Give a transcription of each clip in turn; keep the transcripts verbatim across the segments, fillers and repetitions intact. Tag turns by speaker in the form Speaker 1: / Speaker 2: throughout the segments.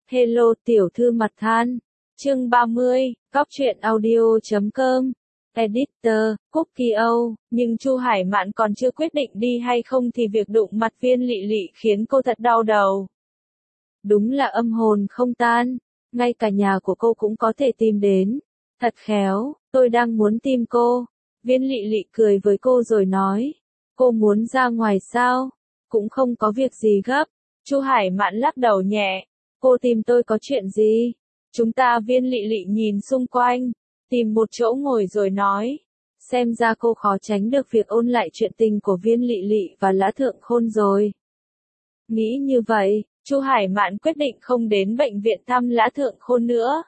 Speaker 1: Hello tiểu thư mặt than. Chương ba mươi, Cóc truyện audio chấm com. Editor, Cookie Âu, nhưng Chu Hải Mạn còn chưa quyết định đi hay không thì việc đụng mặt Viên Lị Lị khiến cô thật đau đầu. Đúng là âm hồn không tan, ngay cả nhà của cô cũng có thể tìm đến. Thật khéo, tôi đang muốn tìm cô. Viên Lị Lị cười với cô rồi nói, cô muốn ra ngoài sao? Cũng không có việc gì gấp. Chu Hải Mạn lắc đầu nhẹ, cô tìm tôi có chuyện gì? Chúng ta Viên Lị Lị nhìn xung quanh, tìm một chỗ ngồi rồi nói, xem ra cô khó tránh được việc ôn lại chuyện tình của Viên Lị Lị và Lã Thượng Khôn rồi. Nghĩ như vậy, Chu Hải Mạn quyết định không đến bệnh viện thăm Lã Thượng Khôn nữa.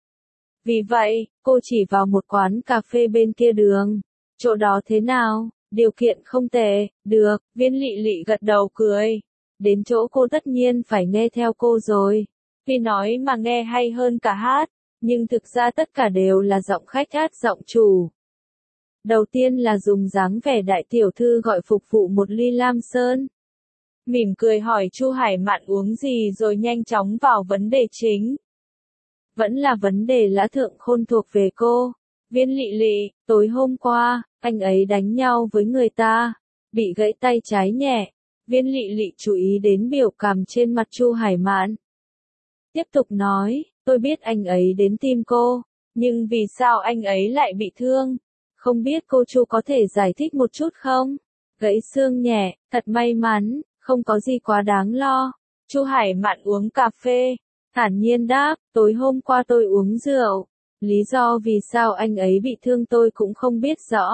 Speaker 1: Vì vậy, cô chỉ vào một quán cà phê bên kia đường. Chỗ đó thế nào? Điều kiện không tệ, được, Viên Lị Lị gật đầu cười. Đến chỗ cô tất nhiên phải nghe theo cô rồi. Vì nói mà nghe hay hơn cả hát, nhưng thực ra tất cả đều là giọng khách hát giọng chủ. Đầu tiên là dùng dáng vẻ đại tiểu thư gọi phục vụ một ly lam sơn. Mỉm cười hỏi Chu Hải Mạn uống gì rồi nhanh chóng vào vấn đề chính. Vẫn là vấn đề Lã Thượng Khôn thuộc về cô. Viên Lị Lị, tối hôm qua, anh ấy đánh nhau với người ta, bị gãy tay trái nhẹ. Viên Lị Lị chú ý đến biểu cảm trên mặt Chu Hải Mạn. Tiếp tục nói, tôi biết anh ấy đến tìm cô, nhưng vì sao anh ấy lại bị thương? Không biết cô Chu có thể giải thích một chút không? Gãy xương nhẹ, thật may mắn, không có gì quá đáng lo. Chu Hải Mạn uống cà phê, thản nhiên đáp, tối hôm qua tôi uống rượu. Lý do vì sao anh ấy bị thương tôi cũng không biết rõ.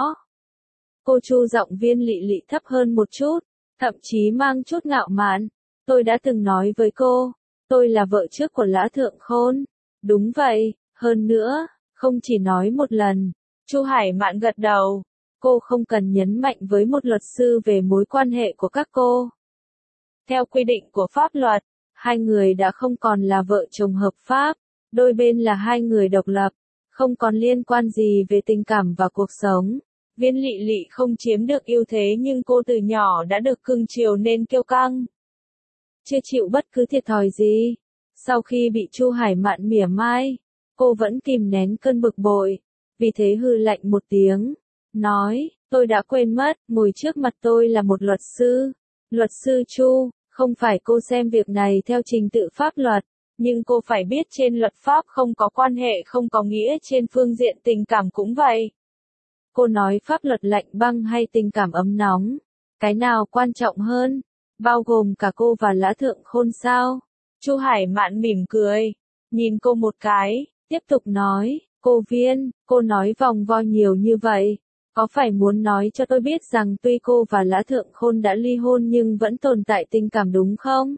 Speaker 1: Cô Chu giọng Viên Lị Lị thấp hơn một chút, thậm chí mang chút ngạo mạn. Tôi đã từng nói với cô, tôi là vợ trước của Lã Thượng Khôn. Đúng vậy, hơn nữa, không chỉ nói một lần. Chu Hải Mạn gật đầu. Cô không cần nhấn mạnh với một luật sư về mối quan hệ của các cô. Theo quy định của pháp luật, hai người đã không còn là vợ chồng hợp pháp. Đôi bên là hai người độc lập, không còn liên quan gì về tình cảm và cuộc sống. Viên Lị Lị không chiếm được ưu thế nhưng cô từ nhỏ đã được cưng chiều nên kiêu căng. Chưa chịu bất cứ thiệt thòi gì. Sau khi bị Chu Hải Mạn mỉa mai, cô vẫn kìm nén cơn bực bội. Vì thế hừ lạnh một tiếng, nói, tôi đã quên mất, ngồi trước mặt tôi là một luật sư. Luật sư Chu, không phải cô xem việc này theo trình tự pháp luật. Nhưng cô phải biết trên luật pháp không có quan hệ không có nghĩa trên phương diện tình cảm cũng vậy. Cô nói pháp luật lạnh băng hay tình cảm ấm nóng? Cái nào quan trọng hơn? Bao gồm cả cô và Lã Thượng Khôn sao? Chu Hải Mạn mỉm cười, nhìn cô một cái, tiếp tục nói, cô Viên, cô nói vòng vo nhiều như vậy. Có phải muốn nói cho tôi biết rằng tuy cô và Lã Thượng Khôn đã ly hôn nhưng vẫn tồn tại tình cảm đúng không?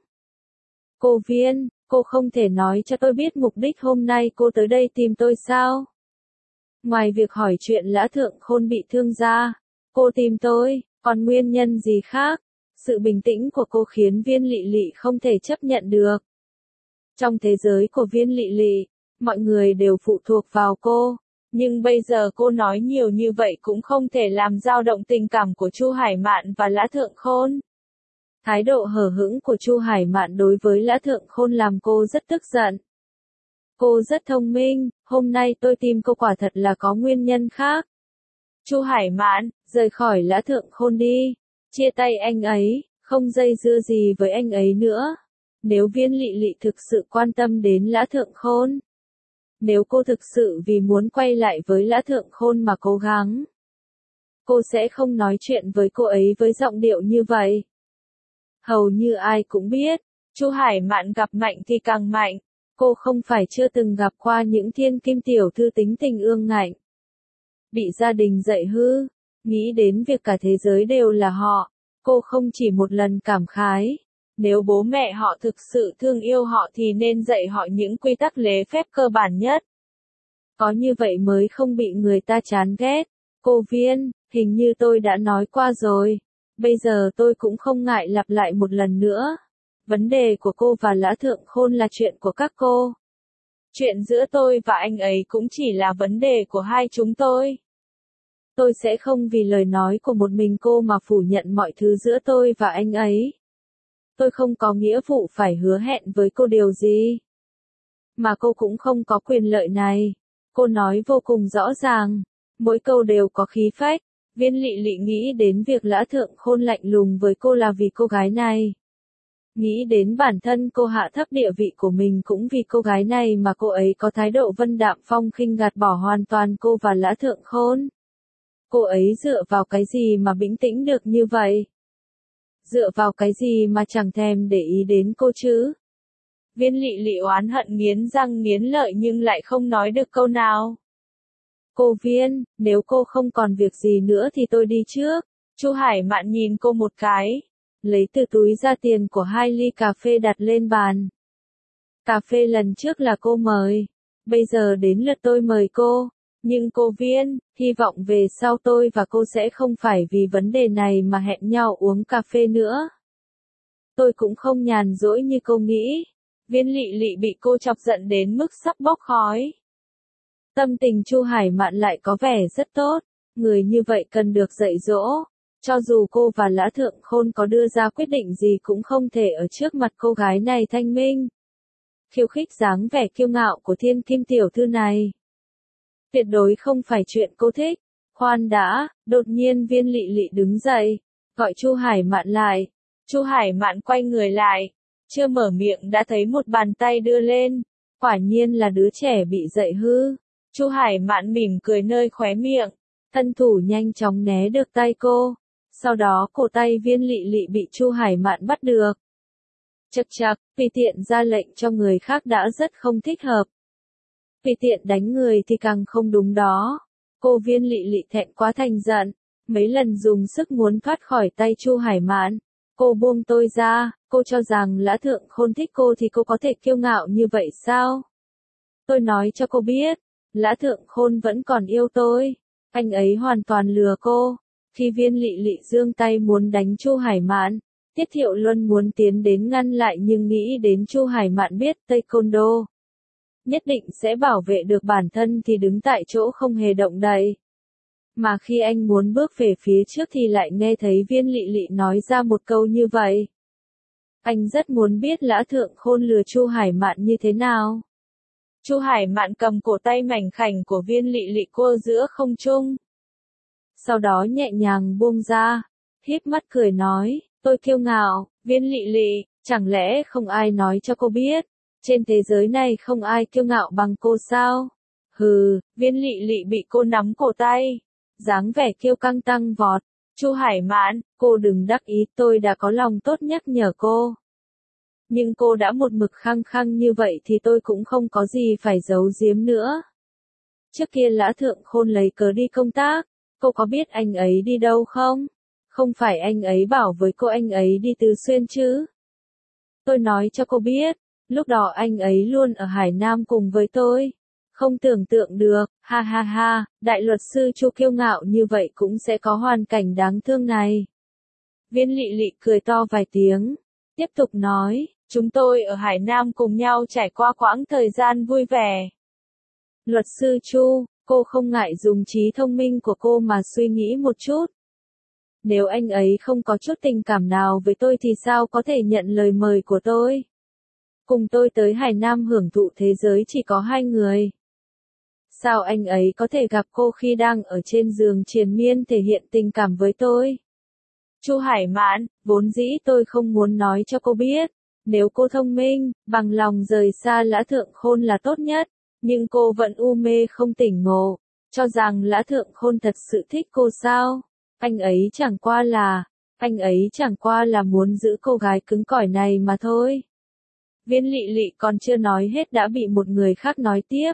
Speaker 1: Cô Viên, cô không thể nói cho tôi biết mục đích hôm nay cô tới đây tìm tôi sao? Ngoài việc hỏi chuyện Lã Thượng Khôn bị thương ra, cô tìm tôi, còn nguyên nhân gì khác? Sự bình tĩnh của cô khiến Viên Lị Lị không thể chấp nhận được. Trong thế giới của Viên Lị Lị, mọi người đều phụ thuộc vào cô, nhưng bây giờ cô nói nhiều như vậy cũng không thể làm dao động tình cảm của Chu Hải Mạn và Lã Thượng Khôn. Thái độ hờ hững của Chu Hải Mạn đối với Lã Thượng Khôn làm cô rất tức giận. Cô rất thông minh, hôm nay tôi tìm cô quả thật là có nguyên nhân khác. Chu Hải Mạn, rời khỏi Lã Thượng Khôn đi, chia tay anh ấy, không dây dưa gì với anh ấy nữa. Nếu Viên Lị Lị thực sự quan tâm đến Lã Thượng Khôn, nếu cô thực sự vì muốn quay lại với Lã Thượng Khôn mà cố gắng, cô sẽ không nói chuyện với cô ấy với giọng điệu như vậy. Hầu như ai cũng biết, Chu Hải Mạn gặp mạnh thì càng mạnh. Cô không phải chưa từng gặp qua những thiên kim tiểu thư tính tình ương ngạnh. Bị gia đình dạy hư, nghĩ đến việc cả thế giới đều là họ. Cô không chỉ một lần cảm khái. Nếu bố mẹ họ thực sự thương yêu họ thì nên dạy họ những quy tắc lễ phép cơ bản nhất. Có như vậy mới không bị người ta chán ghét. Cô Viên, hình như tôi đã nói qua rồi. Bây giờ tôi cũng không ngại lặp lại một lần nữa. Vấn đề của cô và Lã Thượng Khôn là chuyện của các cô. Chuyện giữa tôi và anh ấy cũng chỉ là vấn đề của hai chúng tôi. Tôi sẽ không vì lời nói của một mình cô mà phủ nhận mọi thứ giữa tôi và anh ấy. Tôi không có nghĩa vụ phải hứa hẹn với cô điều gì. mà cô cũng không có quyền lợi này. Cô nói vô cùng rõ ràng, mỗi câu đều có khí phách. Viên Lệ Lệ nghĩ đến việc Lã Thượng Khôn lạnh lùng với cô là vì cô gái này. Nghĩ đến bản thân cô hạ thấp địa vị của mình cũng vì cô gái này mà cô ấy có thái độ vân đạm phong khinh gạt bỏ hoàn toàn cô và Lã Thượng Khôn. Cô ấy dựa vào cái gì mà bình tĩnh được như vậy? Dựa vào cái gì mà chẳng thèm để ý đến cô chứ? Viên Lệ Lệ oán hận nghiến răng nghiến lợi nhưng lại không nói được câu nào. Cô Viên, nếu cô không còn việc gì nữa thì tôi đi trước. Chu Hải Mạn nhìn cô một cái, lấy từ túi ra tiền của hai ly cà phê đặt lên bàn. Cà phê lần trước là cô mời, bây giờ đến lượt tôi mời cô. Nhưng cô Viên, hy vọng về sau tôi và cô sẽ không phải vì vấn đề này mà hẹn nhau uống cà phê nữa. Tôi cũng không nhàn rỗi như cô nghĩ. Viên Lệ Lệ bị cô chọc giận đến mức sắp bốc khói. Tâm tình Chu Hải Mạn lại có vẻ rất tốt, người như vậy cần được dạy dỗ. Cho dù cô và Lã Thượng Khôn có đưa ra quyết định gì cũng không thể ở trước mặt cô gái này thanh minh. Khiêu khích dáng vẻ kiêu ngạo của thiên kim tiểu thư này. Tuyệt đối không phải chuyện cô thích. Khoan đã, đột nhiên Viên Lệ Lệ đứng dậy, gọi Chu Hải Mạn lại. Chu Hải Mạn quay người lại, chưa mở miệng đã thấy một bàn tay đưa lên. Quả nhiên là đứa trẻ bị dạy hư. Chu Hải Mạn mỉm cười nơi khóe miệng, thân thủ nhanh chóng né được tay cô. Sau đó cổ tay Viên Lệ Lệ bị Chu Hải Mạn bắt được. Chậc chậc, vì tiện ra lệnh cho người khác đã rất không thích hợp. Vì tiện đánh người thì càng không đúng đó. Cô Viên Lệ Lệ thẹn quá thành giận, mấy lần dùng sức muốn thoát khỏi tay Chu Hải Mạn. Cô buông tôi ra, cô cho rằng Lã Thượng Khôn thích cô thì cô có thể kiêu ngạo như vậy sao? Tôi nói cho cô biết, Lã Thượng Khôn vẫn còn yêu tôi. Anh ấy hoàn toàn lừa cô. Khi Viên Lệ Lệ giương tay muốn đánh Chu Hải Mạn, Tiết Thiệu Luân muốn tiến đến ngăn lại nhưng nghĩ đến Chu Hải Mạn biết Taekwondo. Nhất định sẽ bảo vệ được bản thân thì đứng tại chỗ không hề động đậy. Mà khi anh muốn bước về phía trước thì lại nghe thấy Viên Lệ Lệ nói ra một câu như vậy. Anh rất muốn biết Lã Thượng Khôn lừa Chu Hải Mạn như thế nào. Chu Hải Mạn cầm cổ tay mảnh khảnh của Viên Lệ Lệ cô giữa không trung. Sau đó nhẹ nhàng buông ra, híp mắt cười nói, tôi kiêu ngạo. Viên Lệ Lệ, chẳng lẽ không ai nói cho cô biết, trên thế giới này không ai kiêu ngạo bằng cô sao? Hừ, Viên Lệ Lệ bị cô nắm cổ tay, dáng vẻ kiêu căng tăng vọt. Chu Hải Mạn, cô đừng đắc ý, tôi đã có lòng tốt nhắc nhở cô. Nhưng cô đã một mực khăng khăng như vậy thì tôi cũng không có gì phải giấu giếm nữa. Trước kia Lã Thượng Khôn lấy cớ đi công tác, cô có biết anh ấy đi đâu không? Không phải anh ấy bảo với cô anh ấy đi Từ Xuyên chứ? Tôi nói cho cô biết, lúc đó anh ấy luôn ở Hải Nam cùng với tôi. Không tưởng tượng được, ha ha ha, đại luật sư Chu kiêu ngạo như vậy cũng sẽ có hoàn cảnh đáng thương này. Viên Lệ Lệ cười to vài tiếng, tiếp tục nói, chúng tôi ở Hải Nam cùng nhau trải qua quãng thời gian vui vẻ. Luật sư Chu, cô không ngại dùng trí thông minh của cô mà suy nghĩ một chút. Nếu anh ấy không có chút tình cảm nào với tôi thì sao có thể nhận lời mời của tôi? Cùng tôi tới Hải Nam hưởng thụ thế giới chỉ có hai người. Sao anh ấy có thể gặp cô khi đang ở trên giường triền miên thể hiện tình cảm với tôi? Chu Hải Mạn, vốn dĩ tôi không muốn nói cho cô biết, nếu cô thông minh, bằng lòng rời xa Lã Thượng Khôn là tốt nhất, nhưng cô vẫn u mê không tỉnh ngộ, cho rằng Lã Thượng Khôn thật sự thích cô sao? Anh ấy chẳng qua là, anh ấy chẳng qua là muốn giữ cô gái cứng cỏi này mà thôi. Viên Lệ Lệ còn chưa nói hết đã bị một người khác nói tiếp.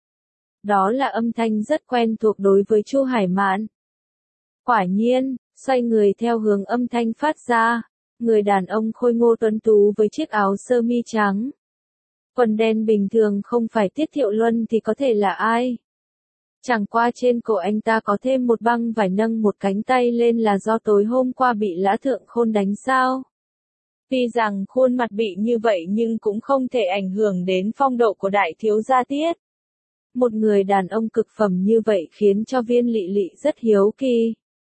Speaker 1: Đó là âm thanh rất quen thuộc đối với Chu Hải Mạn. Quả nhiên, xoay người theo hướng âm thanh phát ra, người đàn ông khôi ngô tuấn tú với chiếc áo sơ mi trắng. Quần đen bình thường không phải Tiết Thiệu Luân thì có thể là ai? Chẳng qua trên cổ anh ta có thêm một băng vải nâng một cánh tay lên là do tối hôm qua bị Lã Thượng Khôn đánh sao? Tuy rằng khuôn mặt bị như vậy nhưng cũng không thể ảnh hưởng đến phong độ của đại thiếu gia Tiết. Một người đàn ông cực phẩm như vậy khiến cho Viên Lệ Lệ rất hiếu kỳ.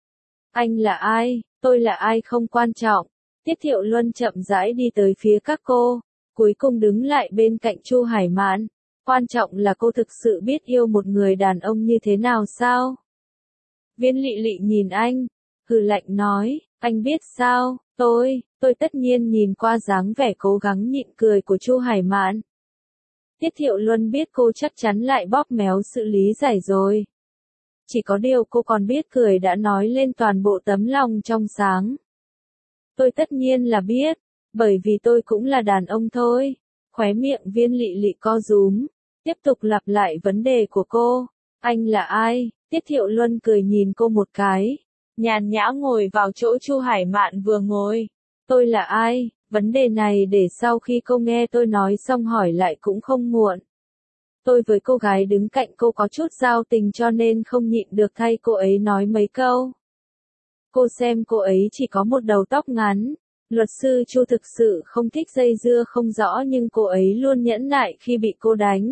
Speaker 1: Anh là ai, tôi là ai không quan trọng. Tiết Thiệu Luân chậm rãi đi tới phía các cô, cuối cùng đứng lại bên cạnh Chu Hải Mạn, Quan trọng là cô thực sự biết yêu một người đàn ông như thế nào sao? Viên Lị Lị nhìn anh, hừ lạnh nói, anh biết sao, tôi, tôi tất nhiên nhìn qua dáng vẻ cố gắng nhịn cười của Chu Hải Mạn. Tiết Thiệu Luân biết cô chắc chắn lại bóp méo sự lý giải rồi. Chỉ có điều cô còn biết cười đã nói lên toàn bộ tấm lòng trong sáng. Tôi tất nhiên là biết, bởi vì tôi cũng là đàn ông thôi. Khóe miệng Viên Lị Lị co rúm, tiếp tục lặp lại vấn đề của cô. Anh là ai? Tiết Thiệu Luân cười nhìn cô một cái, nhàn nhã ngồi vào chỗ Chu Hải Mạn vừa ngồi. Tôi là ai? Vấn đề này để sau khi cô nghe tôi nói xong hỏi lại cũng không muộn. Tôi với cô gái đứng cạnh cô có chút giao tình cho nên không nhịn được thay cô ấy nói mấy câu. Cô xem cô ấy chỉ có một đầu tóc ngắn. Luật sư Chu thực sự không thích dây dưa không rõ nhưng cô ấy luôn nhẫn nại khi bị cô đánh.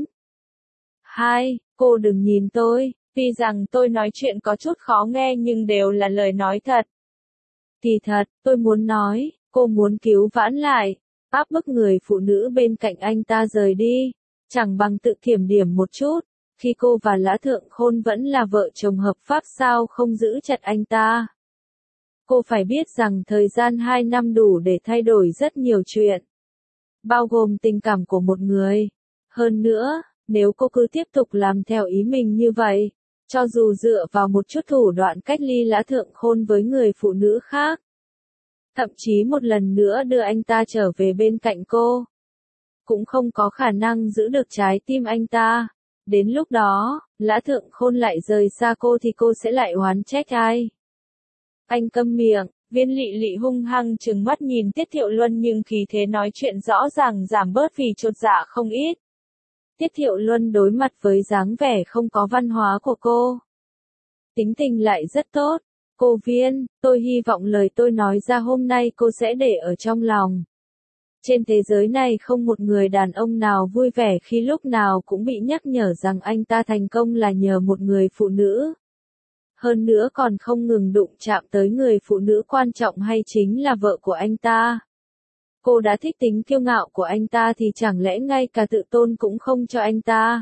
Speaker 1: Hai, cô đừng nhìn tôi, tuy rằng tôi nói chuyện có chút khó nghe nhưng đều là lời nói thật. Thì thật, tôi muốn nói, cô muốn cứu vãn lại, áp bức người phụ nữ bên cạnh anh ta rời đi, chẳng bằng tự kiểm điểm một chút, khi cô và Lã Thượng Khôn vẫn là vợ chồng hợp pháp sao không giữ chặt anh ta. Cô phải biết rằng thời gian hai năm đủ để thay đổi rất nhiều chuyện, bao gồm tình cảm của một người. Hơn nữa, nếu cô cứ tiếp tục làm theo ý mình như vậy, cho dù dựa vào một chút thủ đoạn cách ly Lã Thượng Khôn với người phụ nữ khác, thậm chí một lần nữa đưa anh ta trở về bên cạnh cô, cũng không có khả năng giữ được trái tim anh ta. Đến lúc đó, Lã Thượng Khôn lại rời xa cô thì cô sẽ lại oán trách ai? Anh câm miệng. Viên Lị Lị hung hăng trừng mắt nhìn Tiết Thiệu Luân nhưng khí thế nói chuyện rõ ràng giảm bớt vì chột dạ không ít. Tiết Thiệu Luân đối mặt với dáng vẻ không có văn hóa của cô, tính tình lại rất tốt. Cô Viên, tôi hy vọng lời tôi nói ra hôm nay cô sẽ để ở trong lòng. Trên thế giới này không một người đàn ông nào vui vẻ khi lúc nào cũng bị nhắc nhở rằng anh ta thành công là nhờ một người phụ nữ. Hơn nữa còn không ngừng đụng chạm tới người phụ nữ quan trọng hay chính là vợ của anh ta. Cô đã thích tính kiêu ngạo của anh ta thì chẳng lẽ ngay cả tự tôn cũng không cho anh ta?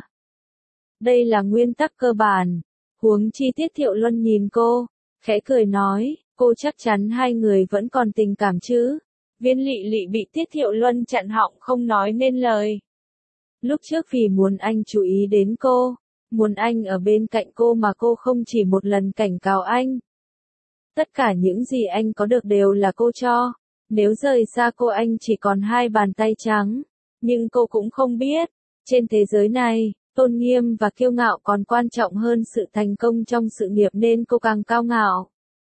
Speaker 1: Đây là nguyên tắc cơ bản. Huống chi Tiết Thiệu Luân nhìn cô, khẽ cười nói, cô chắc chắn hai người vẫn còn tình cảm chứ? Viên Lị Lị bị Tiết Thiệu Luân chặn họng không nói nên lời. Lúc trước vì muốn anh chú ý đến cô, muốn anh ở bên cạnh cô mà cô không chỉ một lần cảnh cáo anh. Tất cả những gì anh có được đều là cô cho. Nếu rời xa cô anh chỉ còn hai bàn tay trắng. Nhưng cô cũng không biết, trên thế giới này, tôn nghiêm và kiêu ngạo còn quan trọng hơn sự thành công trong sự nghiệp nên cô càng cao ngạo.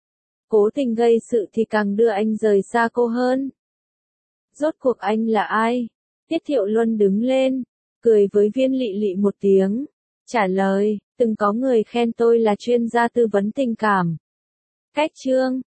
Speaker 1: Cố tình gây sự thì càng đưa anh rời xa cô hơn. Rốt cuộc anh là ai? Tiết Thiệu Luân đứng lên, cười với Viên Lị Lị một tiếng. Trả lời, từng có người khen tôi là chuyên gia tư vấn tình cảm. Cách chương